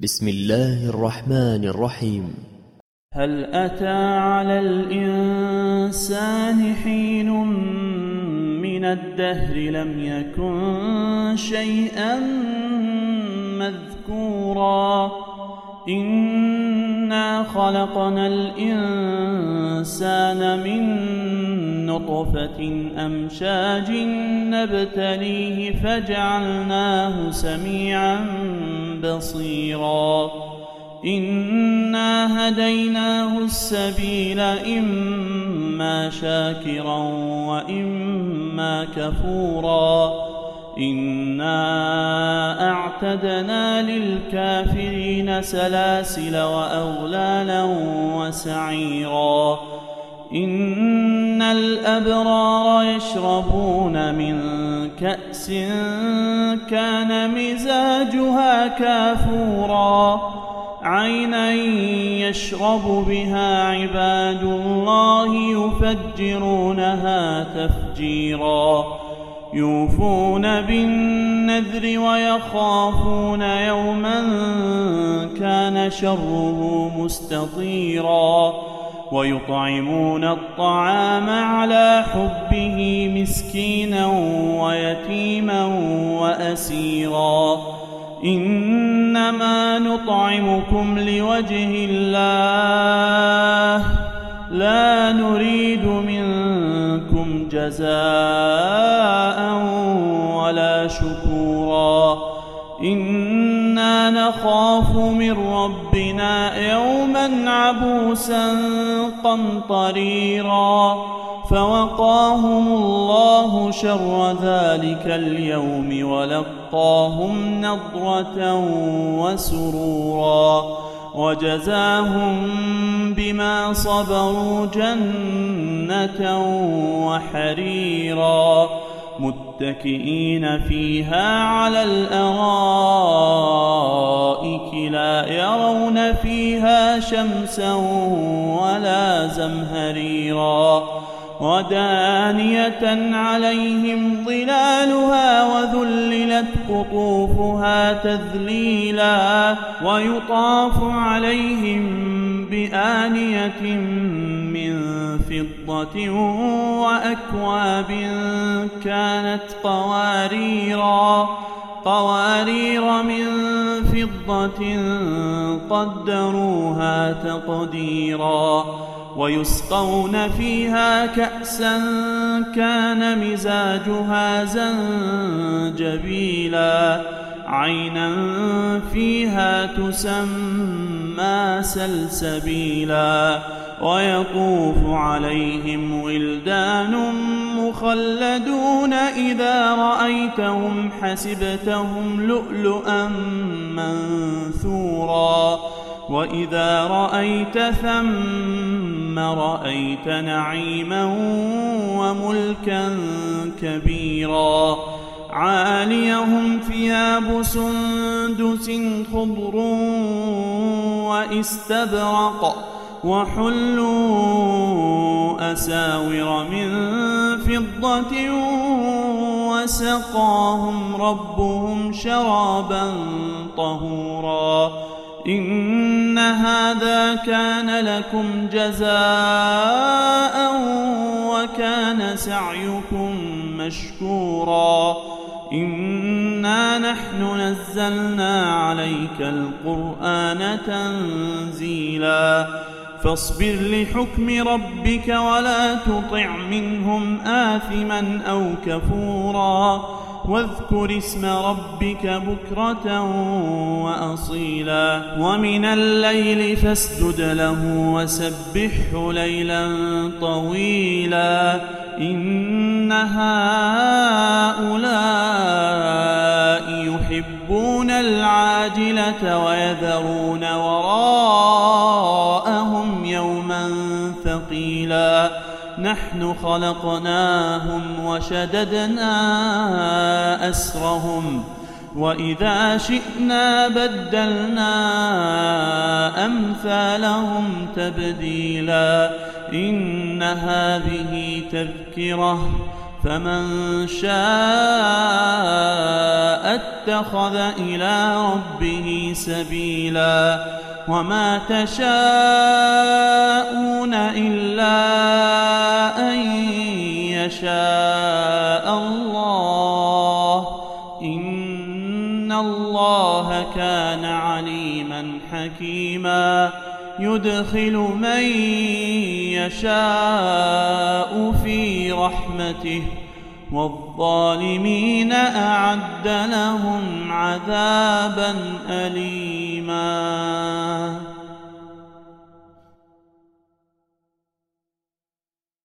بسم الله الرحمن الرحيم. هل أتى على الإنسان حين من الدهر لم يكن شيئا مذكورا إنا خلقنا الإنسان من نطفة أمشاج نبتليه فجعلناه سميعا بصيرا إنا هديناه السبيل إما شاكرا وإما كفورا إنا أعتدنا للكافرين سلاسل وأغلالا وسعيرا إن الأبرار يشربون من كأس كان مزاجها كافورا عينا يشرب بها عباد الله يفجرونها تفجيرا يوفون بالنذر ويخافون يوما كان شره مستطيرا ويطعمون الطعام على حبه مسكينا ويتيما وأسيرا إنما نطعمكم لوجه الله لا نريد منكم جزاء ولا شكورا إنا نخاف من ربنا يوما عبوسا قمطريرا فوقاهم الله شر ذلك اليوم ولقاهم نضرة وسرورا وجزاهم بما صبروا جنة وحريرا متكئين فيها على الأرائك لا يرون فيها شمسا ولا زمهريرا ودانية عليهم ظلالها وذللت قطوفها تذليلا ويطاف عليهم بآنية من فضة وأكواب كانت قوارير من فضة قدروها تقديرا ويسقون فيها كأسا كان مزاجها زنجبيلا عينا فيها تسمى سلسبيلا ويطوف عليهم ولدان مخلدون إذا رأيتهم حسبتهم لؤلؤا منثورا وإذا رأيت ثم رأيت نعيما وملكا كبيرا عاليهم ثياب سندس خضر واستبرق وحلوا أساور من فضة وسقاهم ربهم شرابا طهورا إن هذا كان لكم جزاء وكان سعيكم مشكورا إنا نحن نزلنا عليك القرآن تنزيلا فاصبر لحكم ربك ولا تطع منهم آثما أو كفورا واذكر اسم ربك بكرة وأصيلا ومن الليل فاسجد له وسبحه ليلا طويلا إن هؤلاء يحبون العاجلة ويذرون وراءهم يوما ثقيلا نحن خلقناهم وشددنا أسرهم وإذا شئنا بدلنا أمثالهم تبديلا إن هذه تذكرة فمن شاء اتخذ إلى ربه سبيلا وما تشاءون إلا أن يشاء الله إن الله كان عليما حكيما يدخل من يشاء في رحمته والظالمين أعد لهم عذابا أليما.